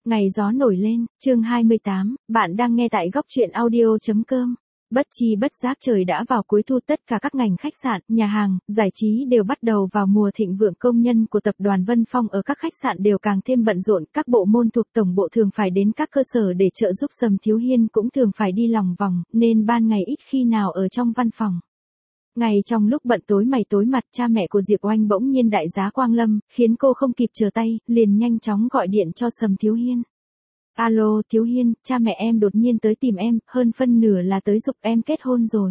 Ngày gió nổi lên, chương 28, bạn đang nghe tại góc truyện audio.com. Bất chi bất giác trời đã vào cuối thu, tất cả các ngành khách sạn, nhà hàng, giải trí đều bắt đầu vào mùa thịnh vượng. Công nhân của tập đoàn Vân Phong ở các khách sạn đều càng thêm bận rộn, các bộ môn thuộc tổng bộ thường phải đến các cơ sở để trợ giúp. Sầm Thiếu Hiên cũng thường phải đi lòng vòng, nên ban ngày ít khi nào ở trong văn phòng. Ngay trong lúc bận tối mày tối mặt, cha mẹ của Diệp Oanh bỗng nhiên đại giá quang lâm, khiến cô không kịp chờ tay, liền nhanh chóng gọi điện cho Sầm Thiếu Hiên. Alo, Thiếu Hiên, cha mẹ em đột nhiên tới tìm em, hơn phân nửa là tới giục em kết hôn rồi.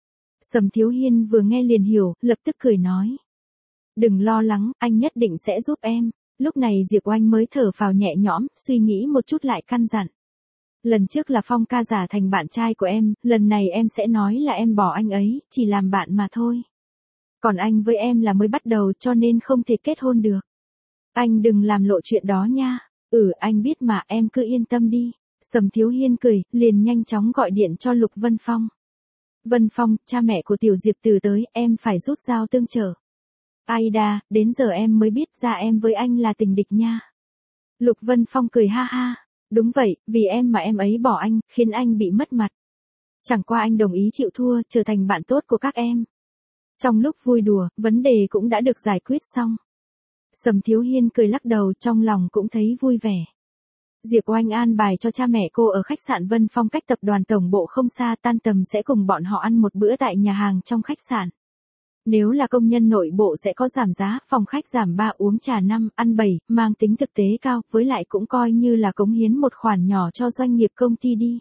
Sầm Thiếu Hiên vừa nghe liền hiểu, lập tức cười nói. Đừng lo lắng, anh nhất định sẽ giúp em. Lúc này Diệp Oanh mới thở phào nhẹ nhõm, suy nghĩ một chút lại căn dặn. Lần trước là Phong ca giả thành bạn trai của em, lần này em sẽ nói là em bỏ anh ấy, chỉ làm bạn mà thôi. Còn anh với em là mới bắt đầu cho nên không thể kết hôn được. Anh đừng làm lộ chuyện đó nha. Anh biết mà, em cứ yên tâm đi. Sầm Thiếu Hiên cười, liền nhanh chóng gọi điện cho Lục Vân Phong. Vân Phong, cha mẹ của Tiểu Diệp Từ tới, em phải rút dao tương trợ. Ai đà, đến giờ em mới biết ra em với anh là tình địch nha. Lục Vân Phong cười ha ha. Đúng vậy, vì em mà em ấy bỏ anh, khiến anh bị mất mặt. Chẳng qua anh đồng ý chịu thua, trở thành bạn tốt của các em. Trong lúc vui đùa, vấn đề cũng đã được giải quyết xong. Sầm Thiếu Hiên cười lắc đầu, trong lòng cũng thấy vui vẻ. Diệp Oanh an bài cho cha mẹ cô ở khách sạn Vân Phong cách tập đoàn tổng bộ không xa, tan tầm sẽ cùng bọn họ ăn một bữa tại nhà hàng trong khách sạn. Nếu là công nhân nội bộ sẽ có giảm giá, phòng khách giảm 3, uống trà 5, ăn 7, mang tính thực tế cao, với lại cũng coi như là cống hiến một khoản nhỏ cho doanh nghiệp công ty đi.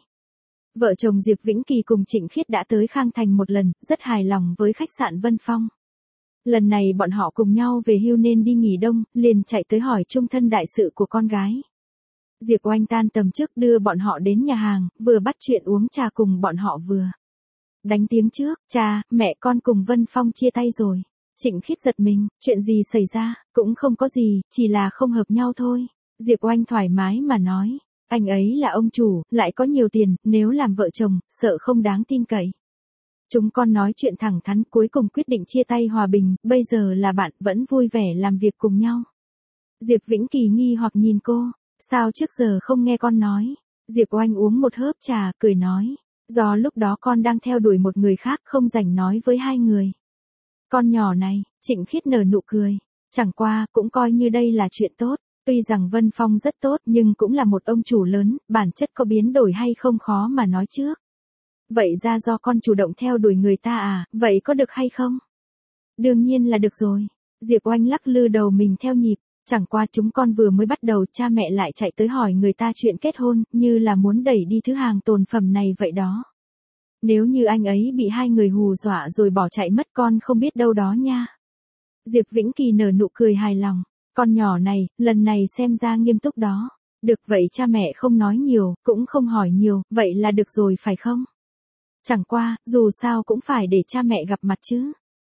Vợ chồng Diệp Vĩnh Kỳ cùng Trịnh Khiết đã tới Khang Thành một lần, rất hài lòng với khách sạn Vân Phong. Lần này bọn họ cùng nhau về hưu nên đi nghỉ đông, liền chạy tới hỏi chung thân đại sự của con gái. Diệp Oanh tan tầm trước đưa bọn họ đến nhà hàng, vừa bắt chuyện uống trà cùng bọn họ vừa đánh tiếng trước, cha, mẹ con cùng Vân Phong chia tay rồi. Trịnh Khiết giật mình, chuyện gì xảy ra, cũng không có gì, chỉ là không hợp nhau thôi. Diệp Oanh thoải mái mà nói, anh ấy là ông chủ, lại có nhiều tiền, nếu làm vợ chồng, sợ không đáng tin cậy. Chúng con nói chuyện thẳng thắn, cuối cùng quyết định chia tay hòa bình, bây giờ là bạn, vẫn vui vẻ làm việc cùng nhau. Diệp Vĩnh Kỳ nghi hoặc nhìn cô, sao trước giờ không nghe con nói. Diệp Oanh uống một hớp trà, cười nói, do lúc đó con đang theo đuổi một người khác, không rảnh nói với hai người. Con nhỏ này, Trịnh Khiết nở nụ cười, chẳng qua, cũng coi như đây là chuyện tốt. Tuy rằng Vân Phong rất tốt nhưng cũng là một ông chủ lớn, bản chất có biến đổi hay không khó mà nói trước. Vậy ra do con chủ động theo đuổi người ta à, vậy có được hay không? Đương nhiên là được rồi. Diệp Oanh lắc lư đầu mình theo nhịp, chẳng qua chúng con vừa mới bắt đầu, cha mẹ lại chạy tới hỏi người ta chuyện kết hôn, như là muốn đẩy đi thứ hàng tồn phẩm này vậy đó. Nếu như anh ấy bị hai người hù dọa rồi bỏ chạy mất, con không biết đâu đó nha. Diệp Vĩnh Kỳ nở nụ cười hài lòng, con nhỏ này, lần này xem ra nghiêm túc đó. Được vậy, cha mẹ không nói nhiều, cũng không hỏi nhiều, vậy là được rồi phải không? Chẳng qua, dù sao cũng phải để cha mẹ gặp mặt chứ.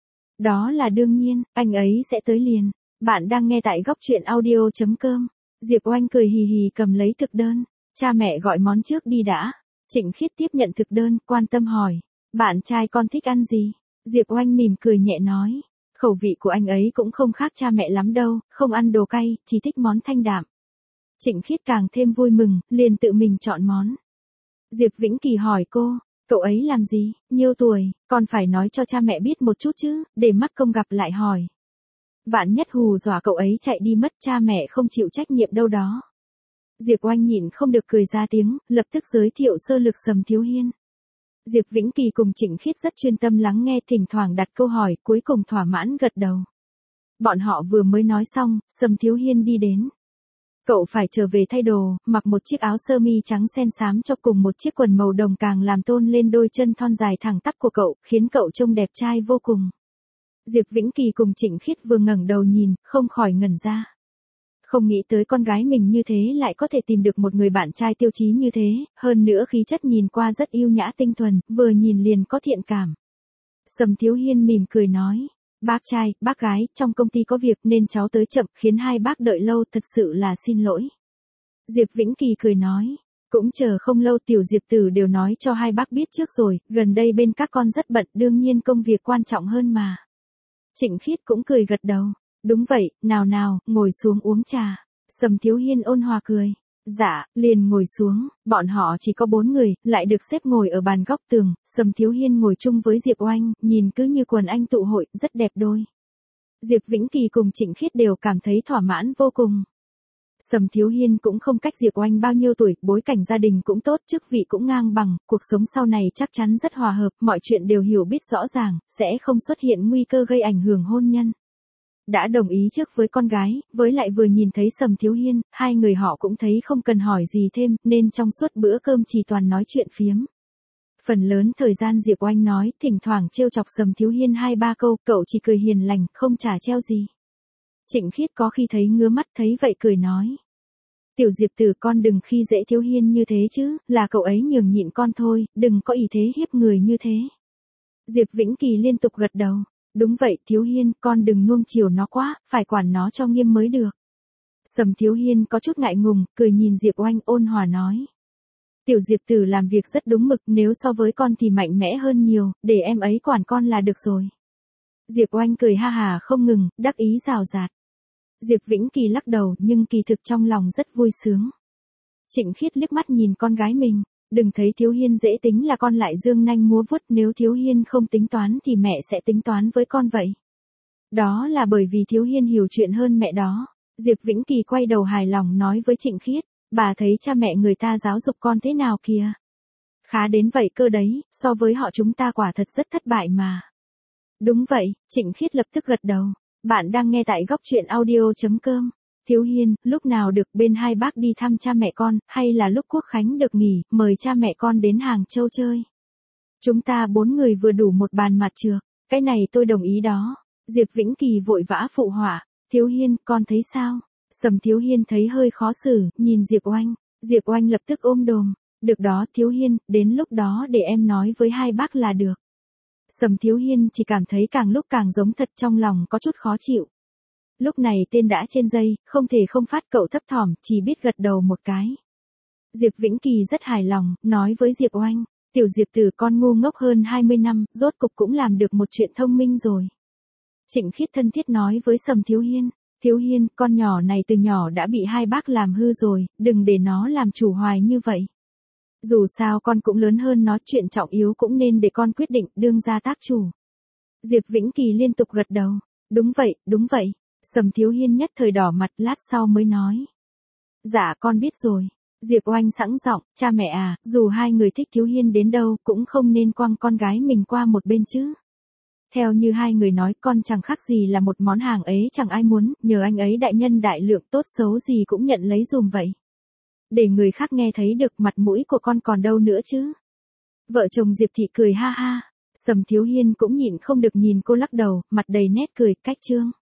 Đó là đương nhiên, anh ấy sẽ tới liền. Bạn đang nghe tại góc truyện audio.com. Diệp Oanh cười hì hì cầm lấy thực đơn. Cha mẹ gọi món trước đi đã. Trịnh Khiết tiếp nhận thực đơn, quan tâm hỏi. Bạn trai con thích ăn gì? Diệp Oanh mỉm cười nhẹ nói. Khẩu vị của anh ấy cũng không khác cha mẹ lắm đâu, không ăn đồ cay, chỉ thích món thanh đạm. Trịnh Khiết càng thêm vui mừng, liền tự mình chọn món. Diệp Vĩnh Kỳ hỏi cô. Cậu ấy làm gì, nhiêu tuổi, còn phải nói cho cha mẹ biết một chút chứ, để mắc công gặp lại hỏi. Vạn nhất hù dọa cậu ấy chạy đi mất, cha mẹ không chịu trách nhiệm đâu đó. Diệp Oanh nhịn không được cười ra tiếng, lập tức giới thiệu sơ lược Sầm Thiếu Hiên. Diệp Vĩnh Kỳ cùng Trịnh Khiết rất chuyên tâm lắng nghe, thỉnh thoảng đặt câu hỏi, cuối cùng thỏa mãn gật đầu. Bọn họ vừa mới nói xong, Sầm Thiếu Hiên đi đến. Cậu phải trở về thay đồ, mặc một chiếc áo sơ mi trắng sen xám cho cùng một chiếc quần màu đồng càng làm tôn lên đôi chân thon dài thẳng tắp của cậu, khiến cậu trông đẹp trai vô cùng. Diệp Vĩnh Kỳ cùng Trịnh Khiết vừa ngẩng đầu nhìn, không khỏi ngẩn ra. Không nghĩ tới con gái mình như thế lại có thể tìm được một người bạn trai tiêu chí như thế, hơn nữa khí chất nhìn qua rất yêu nhã tinh thuần, vừa nhìn liền có thiện cảm. Sầm Thiếu Hiên mỉm cười nói. Bác trai, bác gái, trong công ty có việc nên cháu tới chậm, khiến hai bác đợi lâu, thật sự là xin lỗi. Diệp Vĩnh Kỳ cười nói, cũng chờ không lâu, Tiểu Diệp Tử đều nói cho hai bác biết trước rồi, gần đây bên các con rất bận, đương nhiên công việc quan trọng hơn mà. Trịnh Khiết cũng cười gật đầu, đúng vậy, nào nào, ngồi xuống uống trà. Sầm Thiếu Hiên ôn hòa cười, Dạ, liền ngồi xuống, bọn họ chỉ có 4 người, lại được xếp ngồi ở bàn góc tường, Sầm Thiếu Hiên ngồi chung với Diệp Oanh, nhìn cứ như quần anh tụ hội, rất đẹp đôi. Diệp Vĩnh Kỳ cùng Trịnh Khiết đều cảm thấy thỏa mãn vô cùng. Sầm Thiếu Hiên cũng không cách Diệp Oanh bao nhiêu tuổi, bối cảnh gia đình cũng tốt, chức vị cũng ngang bằng, cuộc sống sau này chắc chắn rất hòa hợp, mọi chuyện đều hiểu biết rõ ràng, sẽ không xuất hiện nguy cơ gây ảnh hưởng hôn nhân. Đã đồng ý trước với con gái, với lại vừa nhìn thấy Sầm Thiếu Hiên, hai người họ cũng thấy không cần hỏi gì thêm, nên trong suốt bữa cơm chỉ toàn nói chuyện phiếm. Phần lớn thời gian Diệp Oanh nói, thỉnh thoảng trêu chọc Sầm Thiếu Hiên 2-3 câu, cậu chỉ cười hiền lành, không trả treo gì. Trịnh Khiết có khi thấy ngứa mắt, thấy vậy cười nói. Tiểu Diệp tử, con đừng khi dễ Thiếu Hiên như thế chứ, là cậu ấy nhường nhịn con thôi, đừng có ý thế hiếp người như thế. Diệp Vĩnh Kỳ liên tục gật đầu. Đúng vậy Thiếu Hiên, con đừng nuông chiều nó quá, phải quản nó cho nghiêm mới được. Sầm Thiếu Hiên có chút ngại ngùng, cười nhìn Diệp Oanh ôn hòa nói. Tiểu Diệp tử làm việc rất đúng mực, nếu so với con thì mạnh mẽ hơn nhiều, để em ấy quản con là được rồi. Diệp Oanh cười ha hà không ngừng, đắc ý rào rạt. Diệp Vĩnh Kỳ lắc đầu, nhưng kỳ thực trong lòng rất vui sướng. Trịnh Khiết liếc mắt nhìn con gái mình. Đừng thấy Thiếu Hiên dễ tính là con lại dương nanh múa vuốt, nếu Thiếu Hiên không tính toán thì mẹ sẽ tính toán với con vậy. Đó là bởi vì Thiếu Hiên hiểu chuyện hơn mẹ đó. Diệp Vĩnh Kỳ quay đầu hài lòng nói với Trịnh Khiết, bà thấy cha mẹ người ta giáo dục con thế nào kìa. Khá đến vậy cơ đấy, so với họ chúng ta quả thật rất thất bại mà. Đúng vậy, Trịnh Khiết lập tức gật đầu. Bạn đang nghe tại góc truyện audio.com. Thiếu Hiên, lúc nào được bên hai bác đi thăm cha mẹ con, hay là lúc Quốc Khánh được nghỉ, mời cha mẹ con đến Hàng Châu chơi. Chúng ta 4 người vừa đủ một bàn mặt trược, cái này tôi đồng ý đó. Diệp Vĩnh Kỳ vội vã phụ họa, Thiếu Hiên, con thấy sao? Sầm Thiếu Hiên thấy hơi khó xử, nhìn Diệp Oanh. Diệp Oanh lập tức ôm đồm, được đó Thiếu Hiên, đến lúc đó để em nói với hai bác là được. Sầm Thiếu Hiên chỉ cảm thấy càng lúc càng giống thật, trong lòng có chút khó chịu. Lúc này tên đã trên dây, không thể không phát, cậu thấp thỏm, chỉ biết gật đầu một cái. Diệp Vĩnh Kỳ rất hài lòng, nói với Diệp Oanh, tiểu Diệp tử, con ngu ngốc hơn 20 năm, rốt cục cũng làm được một chuyện thông minh rồi. Trịnh Khiết thân thiết nói với Sầm Thiếu Hiên, Thiếu Hiên, con nhỏ này từ nhỏ đã bị hai bác làm hư rồi, đừng để nó làm chủ hoài như vậy. Dù sao con cũng lớn hơn nó, chuyện trọng yếu cũng nên để con quyết định, đương ra tác chủ. Diệp Vĩnh Kỳ liên tục gật đầu, đúng vậy, đúng vậy. Sầm Thiếu Hiên nhất thời đỏ mặt, lát sau mới nói. Dạ con biết rồi. Diệp Oanh sẵn giọng, cha mẹ à, dù hai người thích Thiếu Hiên đến đâu, cũng không nên quăng con gái mình qua một bên chứ. Theo như hai người nói, con chẳng khác gì là một món hàng ấy chẳng ai muốn, nhờ anh ấy đại nhân đại lượng, tốt xấu gì cũng nhận lấy dùm vậy. Để người khác nghe thấy được, mặt mũi của con còn đâu nữa chứ. Vợ chồng Diệp Thị cười ha ha. Sầm Thiếu Hiên cũng nhịn không được nhìn cô lắc đầu, mặt đầy nét cười, cách trương.